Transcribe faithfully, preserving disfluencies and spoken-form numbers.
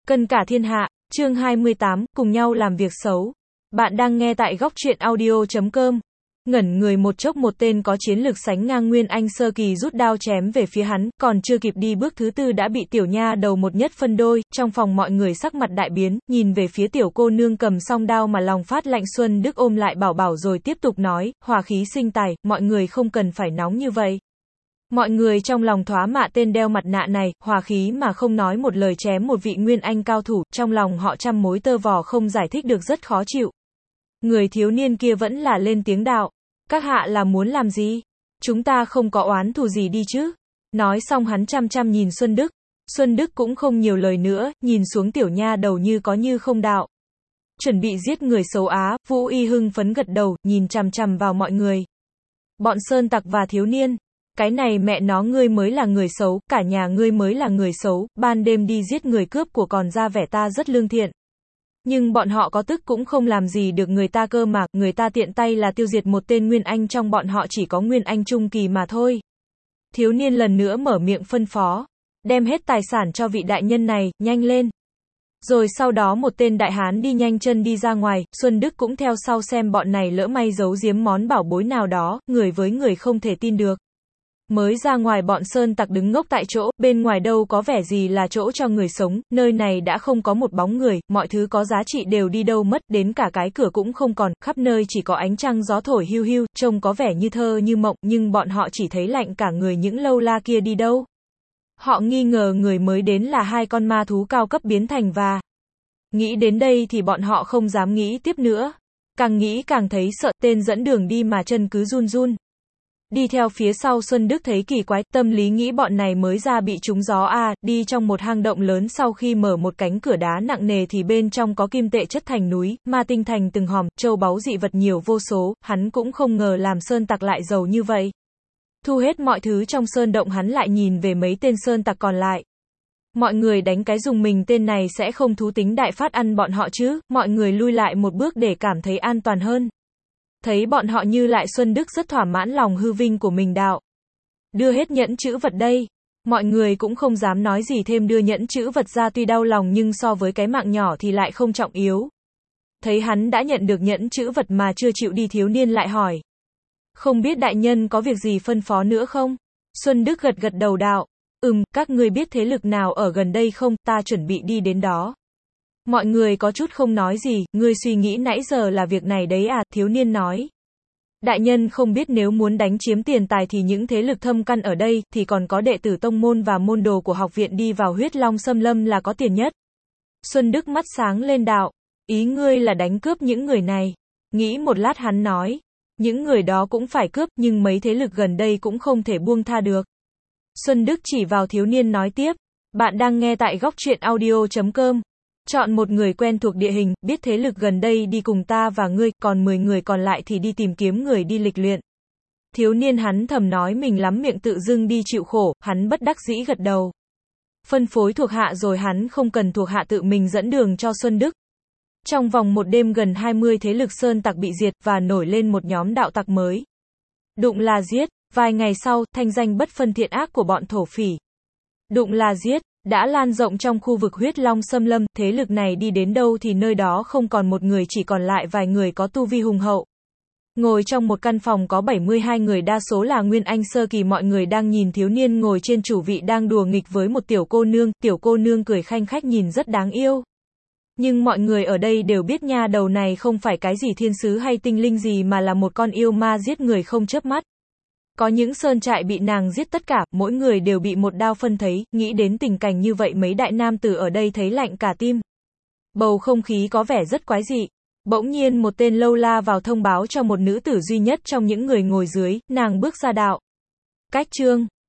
Cân cả thiên hạ, chương hai mươi tám, cùng nhau làm việc xấu. Bạn đang nghe tại góc truyện audio chấm com. Ngẩn người một chốc, một tên có chiến lực sánh ngang Nguyên Anh sơ kỳ rút đao chém về phía hắn, còn chưa kịp đi bước thứ tư đã bị tiểu nha đầu một nhất phân đôi. Trong phòng mọi người sắc mặt đại biến, nhìn về phía tiểu cô nương cầm song đao mà lòng phát lạnh. Xuân Đức ôm lại Bảo Bảo rồi tiếp tục nói, hòa khí sinh tài, mọi người không cần phải nóng như vậy. Mọi người trong lòng thoá mạ tên đeo mặt nạ này, hòa khí mà không nói một lời chém một vị Nguyên Anh cao thủ, trong lòng họ trăm mối tơ vò không giải thích được, rất khó chịu. Người thiếu niên kia vẫn là lên tiếng đạo, các hạ là muốn làm gì? Chúng ta không có oán thù gì đi chứ? Nói xong hắn chăm chăm nhìn Xuân Đức. Xuân Đức cũng không nhiều lời nữa, nhìn xuống tiểu nha đầu như có như không đạo. Chuẩn bị giết người xấu á. Vũ Y hưng phấn gật đầu, nhìn chằm chằm vào mọi người. Bọn sơn tặc và thiếu niên. Cái này mẹ nó ngươi mới là người xấu, cả nhà ngươi mới là người xấu, ban đêm đi giết người cướp của còn ra vẻ ta rất lương thiện. Nhưng bọn họ có tức cũng không làm gì được người ta cơ mà, người ta tiện tay là tiêu diệt một tên Nguyên Anh, trong bọn họ chỉ có Nguyên Anh trung kỳ mà thôi. Thiếu niên lần nữa mở miệng phân phó, đem hết tài sản cho vị đại nhân này, nhanh lên. Rồi sau đó một tên đại hán đi nhanh chân đi ra ngoài, Xuân Đức cũng theo sau xem bọn này lỡ may giấu giếm món bảo bối nào đó, người với người không thể tin được. Mới ra ngoài bọn sơn tặc đứng ngốc tại chỗ, bên ngoài đâu có vẻ gì là chỗ cho người sống, nơi này đã không có một bóng người, mọi thứ có giá trị đều đi đâu mất, đến cả cái cửa cũng không còn, khắp nơi chỉ có ánh trăng gió thổi hiu hiu, trông có vẻ như thơ như mộng, nhưng bọn họ chỉ thấy lạnh cả người. Những lâu la kia đi đâu? Họ nghi ngờ người mới đến là hai con ma thú cao cấp biến thành và... Nghĩ đến đây thì bọn họ không dám nghĩ tiếp nữa. Càng nghĩ càng thấy sợ, tên dẫn đường đi mà chân cứ run run. Đi theo phía sau Xuân Đức thấy kỳ quái, tâm lý nghĩ bọn này mới ra bị trúng gió à, đi trong một hang động lớn, sau khi mở một cánh cửa đá nặng nề thì bên trong có kim tệ chất thành núi, ma tinh thành từng hòm, châu báu dị vật nhiều vô số, hắn cũng không ngờ làm sơn tặc lại giàu như vậy. Thu hết mọi thứ trong sơn động, hắn lại nhìn về mấy tên sơn tặc còn lại. Mọi người đánh cái dùng mình, tên này sẽ không thú tính đại phát ăn bọn họ chứ? Mọi người lui lại một bước để cảm thấy an toàn hơn. Thấy bọn họ như lại, Xuân Đức rất thỏa mãn lòng hư vinh của mình đạo. Đưa hết nhẫn chữ vật đây. Mọi người cũng không dám nói gì thêm, đưa nhẫn chữ vật ra, tuy đau lòng nhưng so với cái mạng nhỏ thì lại không trọng yếu. Thấy hắn đã nhận được nhẫn chữ vật mà chưa chịu đi, thiếu niên lại hỏi. Không biết đại nhân có việc gì phân phó nữa không? Xuân Đức gật gật đầu đạo. Ừm, các ngươi biết thế lực nào ở gần đây không? Ta chuẩn bị đi đến đó. Mọi người có chút không nói gì, ngươi suy nghĩ nãy giờ là việc này đấy à, thiếu niên nói. Đại nhân không biết nếu muốn đánh chiếm tiền tài thì những thế lực thâm căn ở đây, thì còn có đệ tử tông môn và môn đồ của học viện đi vào Huyết Long Xâm Lâm là có tiền nhất. Xuân Đức mắt sáng lên đạo, ý ngươi là đánh cướp những người này. Nghĩ một lát hắn nói, những người đó cũng phải cướp, nhưng mấy thế lực gần đây cũng không thể buông tha được. Xuân Đức chỉ vào thiếu niên nói tiếp, bạn đang nghe tại góc truyện audio chấm com. Chọn một người quen thuộc địa hình, biết thế lực gần đây đi cùng ta và ngươi, còn mười người còn lại thì đi tìm kiếm người đi lịch luyện. Thiếu niên hắn thầm nói mình lắm miệng tự dưng đi chịu khổ, hắn bất đắc dĩ gật đầu. Phân phối thuộc hạ rồi, hắn không cần thuộc hạ tự mình dẫn đường cho Xuân Đức. Trong vòng một đêm gần hai mươi thế lực sơn tặc bị diệt và nổi lên một nhóm đạo tặc mới. Đụng là giết, vài ngày sau, thanh danh bất phân thiện ác của bọn thổ phỉ. Đụng là giết đã lan rộng trong khu vực Huyết Long Xâm Lâm, thế lực này đi đến đâu thì nơi đó không còn một người, chỉ còn lại vài người có tu vi hùng hậu. Ngồi trong một căn phòng có bảy mươi hai người, đa số là Nguyên Anh sơ kỳ, mọi người đang nhìn thiếu niên ngồi trên chủ vị đang đùa nghịch với một tiểu cô nương, tiểu cô nương cười khanh khách nhìn rất đáng yêu. Nhưng mọi người ở đây đều biết nha đầu này không phải cái gì thiên sứ hay tinh linh gì mà là một con yêu ma giết người không chớp mắt. Có những sơn trại bị nàng giết tất cả, mỗi người đều bị một đao phân thây, nghĩ đến tình cảnh như vậy mấy đại nam tử ở đây thấy lạnh cả tim. Bầu không khí có vẻ rất quái dị. Bỗng nhiên một tên lâu la vào thông báo cho một nữ tử duy nhất trong những người ngồi dưới, nàng bước ra đạo. Cách chương